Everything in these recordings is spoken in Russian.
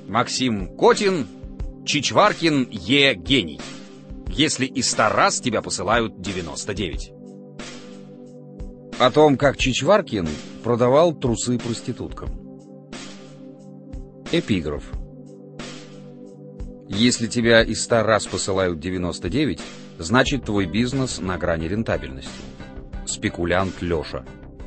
Максим Котин, Чичваркин Е. гений. Если и 100 раз тебя посылают 99. О том, как Чичваркин продавал трусы проституткам. Эпиграф. Если тебя и 100 раз посылают 99, значит твой бизнес на грани рентабельности. Спекулянт Леша.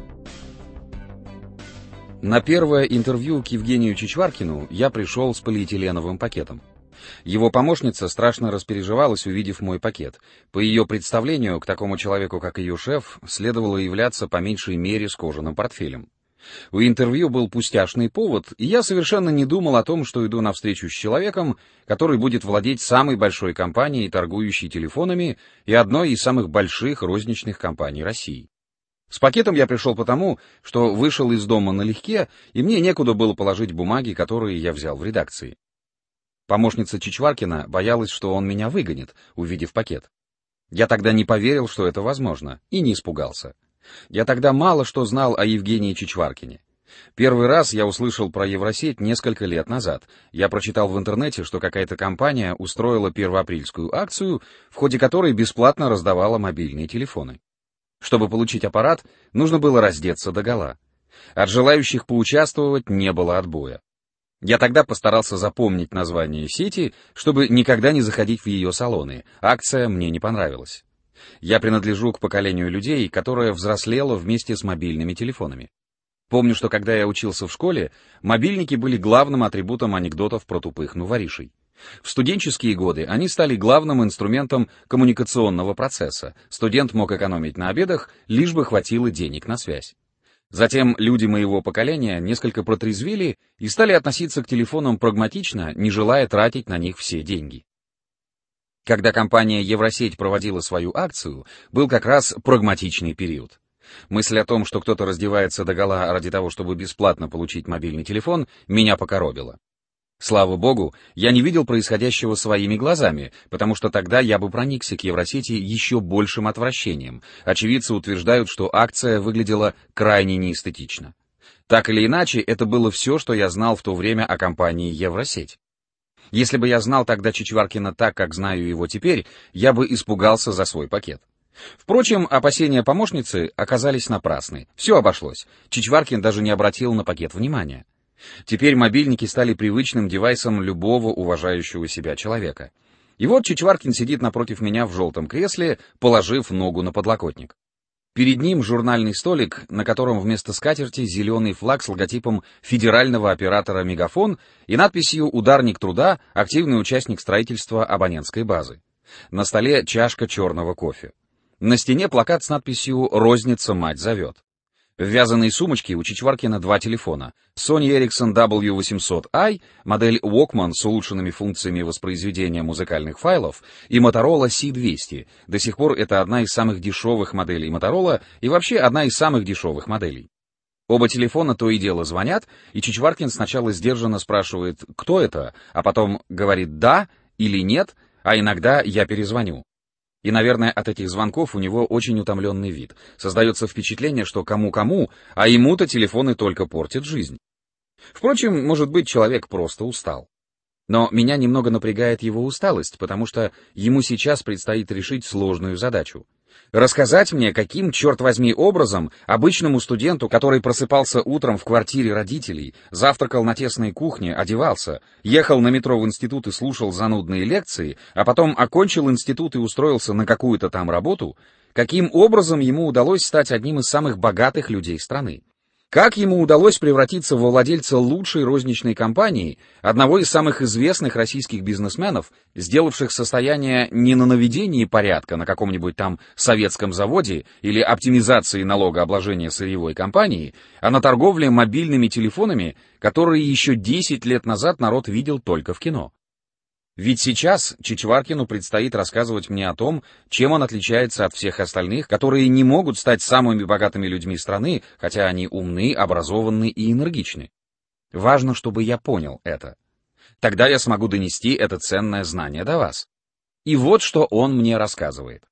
На первое интервью к Евгению Чичваркину я пришел с полиэтиленовым пакетом. Его помощница страшно распереживалась, увидев мой пакет. По ее представлению, к такому человеку, как ее шеф, следовало являться по меньшей мере с кожаным портфелем. У интервью был пустяшный повод, и я совершенно не думал о том, что иду на встречу с человеком, который будет владеть самой большой компанией, торгующей телефонами, и одной из самых больших розничных компаний России. С пакетом я пришел потому, что вышел из дома налегке, и мне некуда было положить бумаги, которые я взял в редакции. Помощница Чичваркина боялась, что он меня выгонит, увидев пакет. Я тогда не поверил, что это возможно, и не испугался. Я тогда мало что знал о Евгении Чичваркине. Первый раз я услышал про Евросеть несколько лет назад. Я прочитал в интернете, что какая-то компания устроила первоапрельскую акцию, в ходе которой бесплатно раздавала мобильные телефоны. Чтобы получить аппарат, нужно было раздеться догола. От желающих поучаствовать не было отбоя. Я тогда постарался запомнить название сети, чтобы никогда не заходить в ее салоны. Акция мне не понравилась. Я принадлежу к поколению людей, которое взрослело вместе с мобильными телефонами. Помню, что когда я учился в школе, мобильники были главным атрибутом анекдотов про тупых новоришей. В студенческие годы они стали главным инструментом коммуникационного процесса. Студент мог экономить на обедах, лишь бы хватило денег на связь. Затем люди моего поколения несколько протрезвели и стали относиться к телефонам прагматично, не желая тратить на них все деньги. Когда компания Евросеть проводила свою акцию, был как раз прагматичный период. Мысль о том, что кто-то раздевается догола ради того, чтобы бесплатно получить мобильный телефон, меня покоробила. Слава богу, я не видел происходящего своими глазами, потому что тогда я бы проникся к Евросети еще большим отвращением. Очевидцы утверждают, что акция выглядела крайне неэстетично. Так или иначе, это было все, что я знал в то время о компании Евросеть. Если бы я знал тогда Чичваркина так, как знаю его теперь, я бы испугался за свой пакет. Впрочем, опасения помощницы оказались напрасны. Все обошлось. Чичваркин даже не обратил на пакет внимания. Теперь мобильники стали привычным девайсом любого уважающего себя человека. И вот Чичваркин сидит напротив меня в желтом кресле, положив ногу на подлокотник. Перед ним журнальный столик, на котором вместо скатерти зеленый флаг с логотипом федерального оператора «Мегафон» и надписью «Ударник труда, активный участник строительства абонентской базы». На столе чашка черного кофе. На стене плакат с надписью «Розница, мать зовет». В вязаной сумочке у Чичваркина 2 телефона. Sony Ericsson W800i, модель Walkman с улучшенными функциями воспроизведения музыкальных файлов, и Motorola C200. До сих пор это одна из самых дешевых моделей Motorola и вообще одна из самых дешевых моделей. Оба телефона то и дело звонят, и Чичваркин сначала сдержанно спрашивает «Кто это?», а потом говорит «да» или «нет», а иногда «я перезвоню». И, наверное, от этих звонков у него очень утомленный вид. Создается впечатление, что кому-кому, а ему-то телефоны только портят жизнь. Впрочем, может быть, человек просто устал. Но меня немного напрягает его усталость, потому что ему сейчас предстоит решить сложную задачу. Рассказать мне, каким, черт возьми, образом обычному студенту, который просыпался утром в квартире родителей, завтракал на тесной кухне, одевался, ехал на метро в институт и слушал занудные лекции, а потом окончил институт и устроился на какую-то там работу, каким образом ему удалось стать одним из самых богатых людей страны? Как ему удалось превратиться во владельца лучшей розничной компании, одного из самых известных российских бизнесменов, сделавших состояние не на наведении порядка на каком-нибудь там советском заводе или оптимизации налогообложения сырьевой компании, а на торговле мобильными телефонами, которые еще 10 лет назад народ видел только в кино? Ведь сейчас Чичваркину предстоит рассказывать мне о том, чем он отличается от всех остальных, которые не могут стать самыми богатыми людьми страны, хотя они умны, образованы и энергичны. Важно, чтобы я понял это. Тогда я смогу донести это ценное знание до вас. И вот что он мне рассказывает.